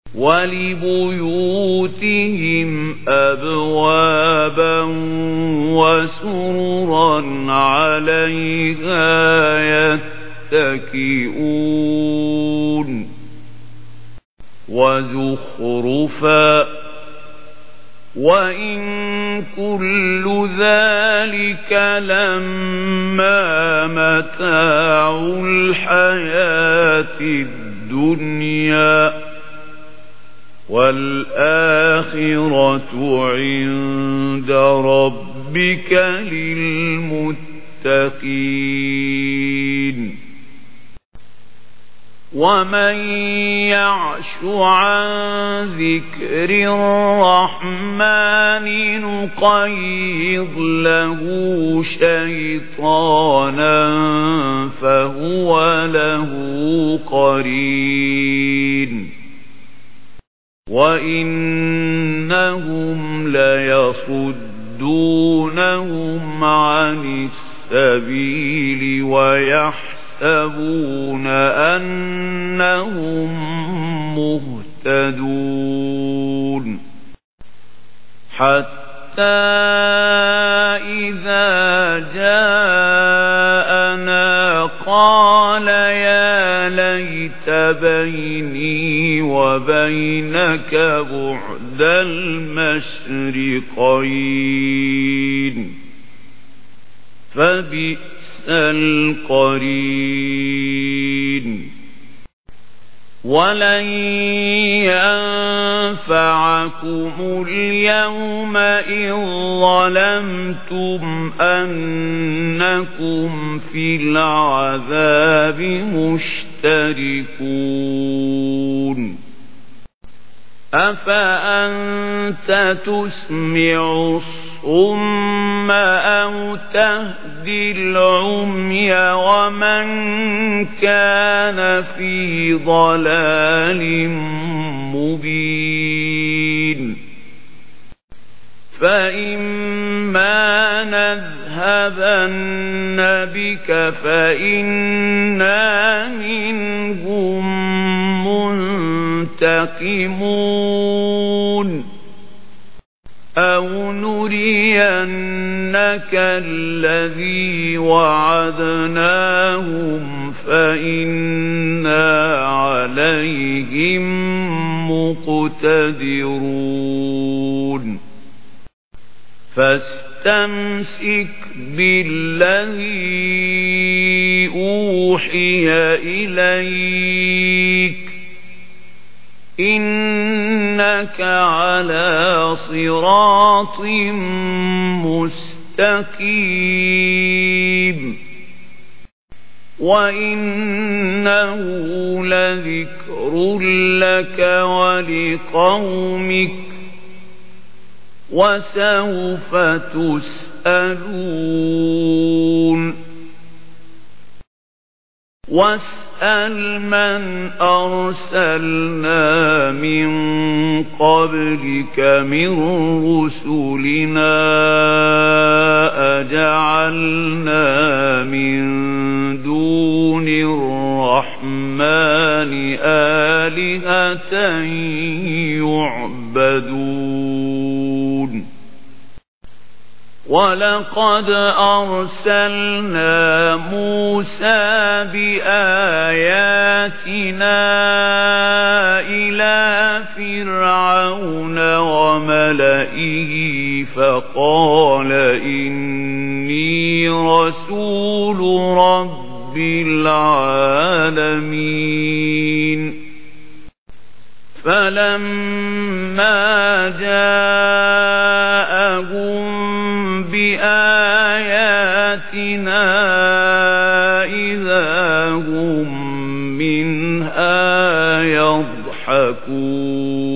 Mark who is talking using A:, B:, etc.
A: وَلِبُيُوتِهِمْ أَبْوَابًا وَسُرُرًا عَلَيْهَا يَتَّكِئُونَ وَزُخْرُفًا وَإِن كُلُّ ذَلِكَ لَمَّا مَتَاعُ الْحَيَاةِ الدُّنْيَا وَالْآخِرَةُ عِندَ رَبِّكَ لِلْمُتَّقِينَ وَمَن يَعْشُ عَن ذِكْرِ الرَّحْمَنِ نُقَيِّضْ لَهُ شَيْطَانًا فَهُوَ لَهُ قَرِينٌ وَإِنَّهُمْ لَيَصُدُّونَهُمْ عَنِ السَّبِيلِ وَيَحْسَبُونَ أَنَّهُمْ مُهْتَدُونَ حَتَّى إِذَا جَاءَنَا قَالَ يَا لَيْتَ بَيْنِي وَبَيْنَكَ بُعْدَ الْمَشْرِقَيْنِ فَبِئْسَ الْقَرِينُ وَلَن يَنفَعَكُمُ الْيَوْمَ إِذ ظَّلَمْتُمْ أَنَّكُمْ فِي الْعَذَابِ مُشْتَرِكُونَ أَفَأَنْتَ تُسْمِعُ الصُّمَّ أَوْ تَهْدِي الْعُمْيَ وَمَنْ كَانَ فِي ضَلَالٍ مُبِينٍ فَإِمَّا نَذْهَبَنَّ بِكَ فَإِنَّا مِنْهُمْ مُنْتَقِمُونَ أَوْ نُرِيَنَّكَ الَّذِي وَعَدْنَاهُمْ فَإِنَّا عَلَيْهِمْ مُقْتَدِرُونَ فَاسْتَمْسِكْ بِالَّذِي أُوحِيَ إِلَيْكَ إِنَّكَ عَلَى صِرَاطٍ مُسْتَقِيمٍ وَإِنَّهُ لَذِكْرٌ لَكَ وَلِقَوْمِكَ وَسَوْفَ تُسْأَلُونَ وَاسْأَلْ مَنْ أَرْسَلْنَا مِنْ قَبْلِكَ مِنْ رُسُلِنَا أَجَعَلْنَا مِنْ دُونِ الرَّحْمَنِ آلِهَةً يُعْبَدُونَ وَلَقَدْ أَرْسَلْنَا مُوسَى بِآيَاتِنَا إِلَى فِرْعَوْنَ وَمَلَئِهِ فَقَالَ إِنِّي رَسُولُ رَبِّ الْعَالَمِينَ فَلَمَّا جَاءَهُم بِآيَاتِنَا إِذَا هُمْ مِنْهَا يَضْحَكُونَ